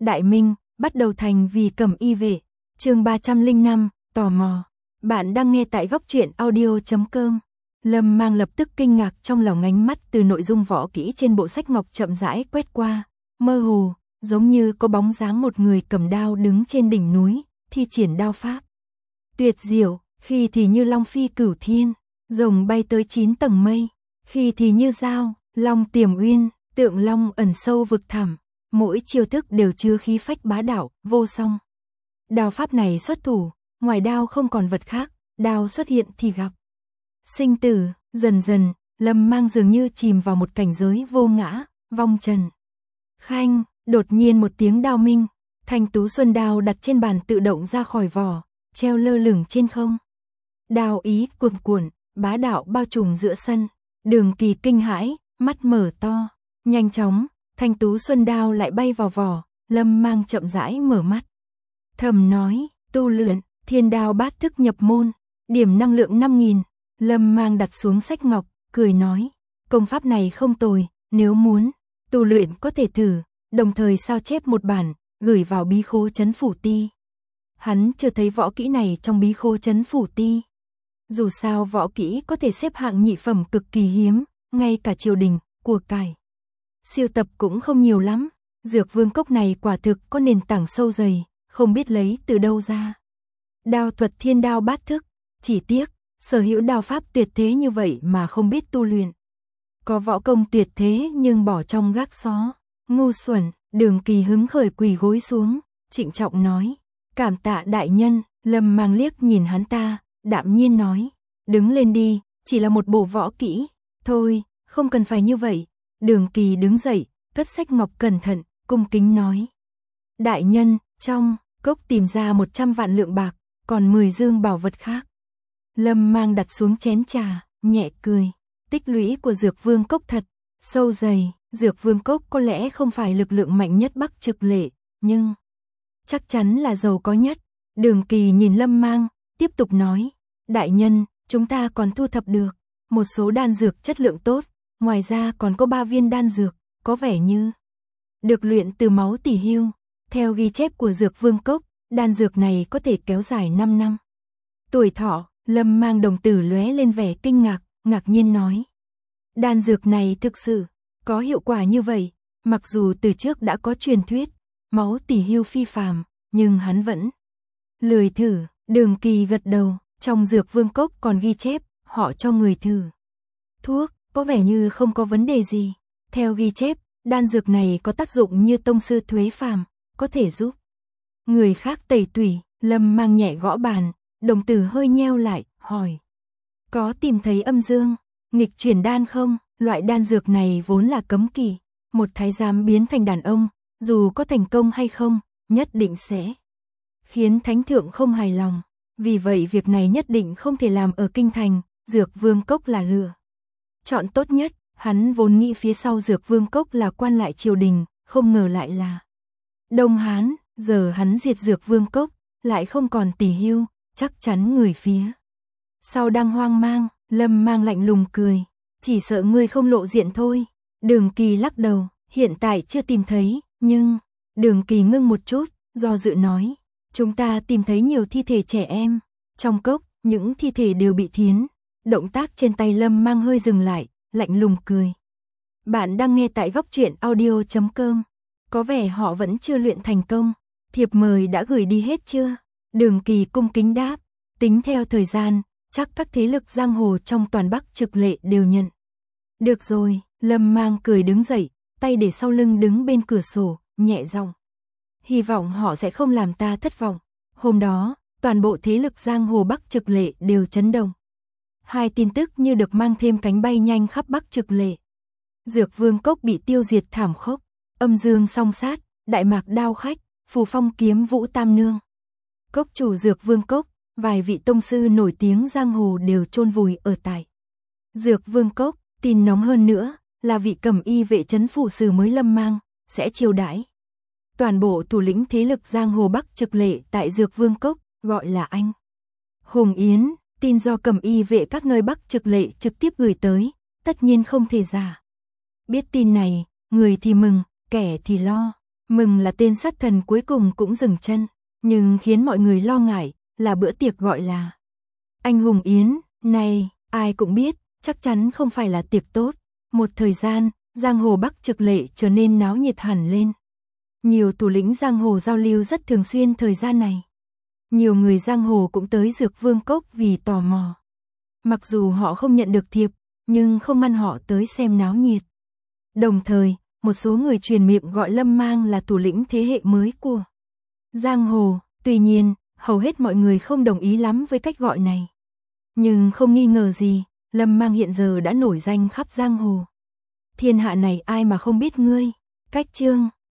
Đại Minh, bắt đầu thành vì Cẩm Y vệ. Chương 305, tò mò. Bạn đang nghe tại góc truyện audio.com. Lâm Mang lập tức kinh ngạc trong lòng, ánh mắt từ nội dung võ kỹ trên bộ sách ngọc chậm rãi quét qua, mơ hồ, giống như có bóng dáng một người cầm đao đứng trên đỉnh núi, thi triển đao pháp. Tuyệt diệu, khi thì như long phi cửu thiên, rồng bay tới 9 tầng mây, khi thì như dao, long tiềm uyên, tượng long ẩn sâu vực thẳm, mỗi chiêu thức đều chứa khí phách bá đạo, vô song. Đao pháp này xuất thủ, ngoài đao không còn vật khác, đao xuất hiện thì gặp sinh tử. Dần dần, Lâm Mang dường như chìm vào một cảnh giới vô ngã, vong trần. Khanh, đột nhiên một tiếng đao minh, thanh tú xuân đao đặt trên bàn tự động ra khỏi vỏ, treo lơ lửng trên không. Đao ý cuồn cuộn, bá đạo bao trùm giữa sân. Đường Kỳ kinh hãi, mắt mở to. Nhanh chóng, thanh tú xuân đao lại bay vào vỏ. Lâm Mang chậm rãi mở mắt, thầm nói, tu luyện thiên đao bát thức nhập môn, điểm năng lượng 5.000. Lâm Mang đặt xuống sách ngọc, cười nói, công pháp này không tồi, nếu muốn tu luyện có thể thử, đồng thời sao chép một bản, gửi vào bí khố trấn phủ ti. Hắn chưa thấy võ kỹ này trong bí khố trấn phủ ti. Dù sao võ kỹ có thể xếp hạng nhị phẩm cực kỳ hiếm, ngay cả triều đình, của cải siêu tập cũng không nhiều lắm. Dược vương cốc này quả thực có nền tảng sâu dày, không biết lấy từ đâu ra. Đao thuật thiên đao bát thức, chỉ tiếc, sở hữu đao pháp tuyệt thế như vậy mà không biết tu luyện. Có võ công tuyệt thế nhưng bỏ trong gác xó, ngu xuẩn. Đường Kỳ hứng khởi quỳ gối xuống, trịnh trọng nói, cảm tạ đại nhân. Lâm Mang liếc nhìn hắn ta, đạm nhiên nói, đứng lên đi, chỉ là một bộ võ kỹ, thôi, không cần phải như vậy. Đường Kỳ đứng dậy, cất sách ngọc cẩn thận, cung kính nói, đại nhân, trong cốc tìm ra 100 vạn lượng bạc, còn 10 dương bảo vật khác. Lâm Mang đặt xuống chén trà, nhẹ cười, tích lũy của Dược Vương cốc thật sâu dày. Dược Vương cốc có lẽ không phải lực lượng mạnh nhất Bắc Trực Lệ, nhưng chắc chắn là giàu có nhất. Đường Kỳ nhìn Lâm Mang, tiếp tục nói, đại nhân, chúng ta còn thu thập được một số đan dược chất lượng tốt, ngoài ra còn có 3 viên đan dược, có vẻ như được luyện từ máu tỷ hưu. Theo ghi chép của Dược Vương cốc, đan dược này có thể kéo dài 5 năm tuổi thọ. Lâm Mang đồng tử lóe lên vẻ kinh ngạc, ngạc nhiên nói, đan dược này thực sự có hiệu quả như vậy. Mặc dù từ trước đã có truyền thuyết máu tỷ hưu phi phàm, nhưng hắn vẫn lười thử. Đường Kỳ gật đầu, trong Dược Vương cốc còn ghi chép họ cho người thử thuốc, có vẻ như không có vấn đề gì. Theo ghi chép, đan dược này có tác dụng như tông sư thuế phàm, có thể giúp người khác tẩy tủy. Lâm Mang nhẹ gõ bàn, đồng tử hơi nheo lại, hỏi, có tìm thấy âm dương nghịch chuyển đan không? Loại đan dược này vốn là cấm kỵ, một thái giám biến thành đàn ông, dù có thành công hay không, nhất định sẽ khiến thánh thượng không hài lòng. Vì vậy việc này nhất định không thể làm ở kinh thành, Dược Vương cốc là lựa chọn tốt nhất. Hắn vốn nghĩ phía sau Dược Vương cốc là quan lại triều đình, không ngờ lại là Đông Hán. Giờ hắn diệt Dược Vương cốc, lại không còn tỷ hưu, chắc chắn người phía sau đang hoang mang. Lâm Mang lạnh lùng cười, chỉ sợ ngươi không lộ diện thôi. Đường Kỳ lắc đầu, hiện tại chưa tìm thấy, nhưng Đường Kỳ ngưng một chút, do dự nói, chúng ta tìm thấy nhiều thi thể trẻ em trong cốc, những thi thể đều bị thiến. Động tác trên tay Lâm Mang hơi dừng lại, lạnh lùng cười, bạn đang nghe tại góc truyện audio.com. Có vẻ họ vẫn chưa luyện thành công. Thiệp mời đã gửi đi hết chưa? Đường Kỳ cung kính đáp, tính theo thời gian, chắc các thế lực giang hồ trong toàn Bắc Trực Lệ đều nhận được rồi. Lâm Mang cười đứng dậy, tay để sau lưng đứng bên cửa sổ, nhẹ giọng, hy vọng họ sẽ không làm ta thất vọng. Hôm đó, toàn bộ thế lực giang hồ Bắc Trực Lệ đều chấn động. Hai tin tức như được mang thêm cánh bay nhanh khắp Bắc Trực Lệ. Dược Vương cốc bị tiêu diệt thảm khốc, âm dương song sát, đại mạc đao khách, phù phong kiếm vũ tam nương, cốc chủ Dược Vương cốc, vài vị tông sư nổi tiếng giang hồ đều chôn vùi ở tại Dược Vương cốc. Tin nóng hơn nữa là vị Cẩm Y vệ trấn phủ sử mới Lâm Mang sẽ chiêu đãi toàn bộ thủ lĩnh thế lực giang hồ Bắc Trực Lệ tại Dược Vương cốc, gọi là anh Hùng Yến. Tin do Cẩm Y vệ các nơi Bắc Trực Lệ trực tiếp gửi tới, tất nhiên không thể giả. Biết tin này, người thì mừng, kẻ thì lo. Mừng là tên sát thần cuối cùng cũng dừng chân, nhưng khiến mọi người lo ngại là bữa tiệc gọi là Anh hùng yến, này, ai cũng biết, chắc chắn không phải là tiệc tốt. Một thời gian, giang hồ Bắc Trực Lệ trở nên náo nhiệt hẳn lên. Nhiều thủ lĩnh giang hồ giao lưu rất thường xuyên thời gian này. Nhiều người giang hồ cũng tới Dược Vương Cốc vì tò mò. Mặc dù họ không nhận được thiệp, nhưng không ngăn họ tới xem náo nhiệt. Đồng thời, một số người truyền miệng gọi Lâm Mang là thủ lĩnh thế hệ mới của giang hồ. Tuy nhiên, hầu hết mọi người không đồng ý lắm với cách gọi này. Nhưng không nghi ngờ gì, Lâm Mang hiện giờ đã nổi danh khắp giang hồ. Thiên hạ này ai mà không biết ngươi. Cách chương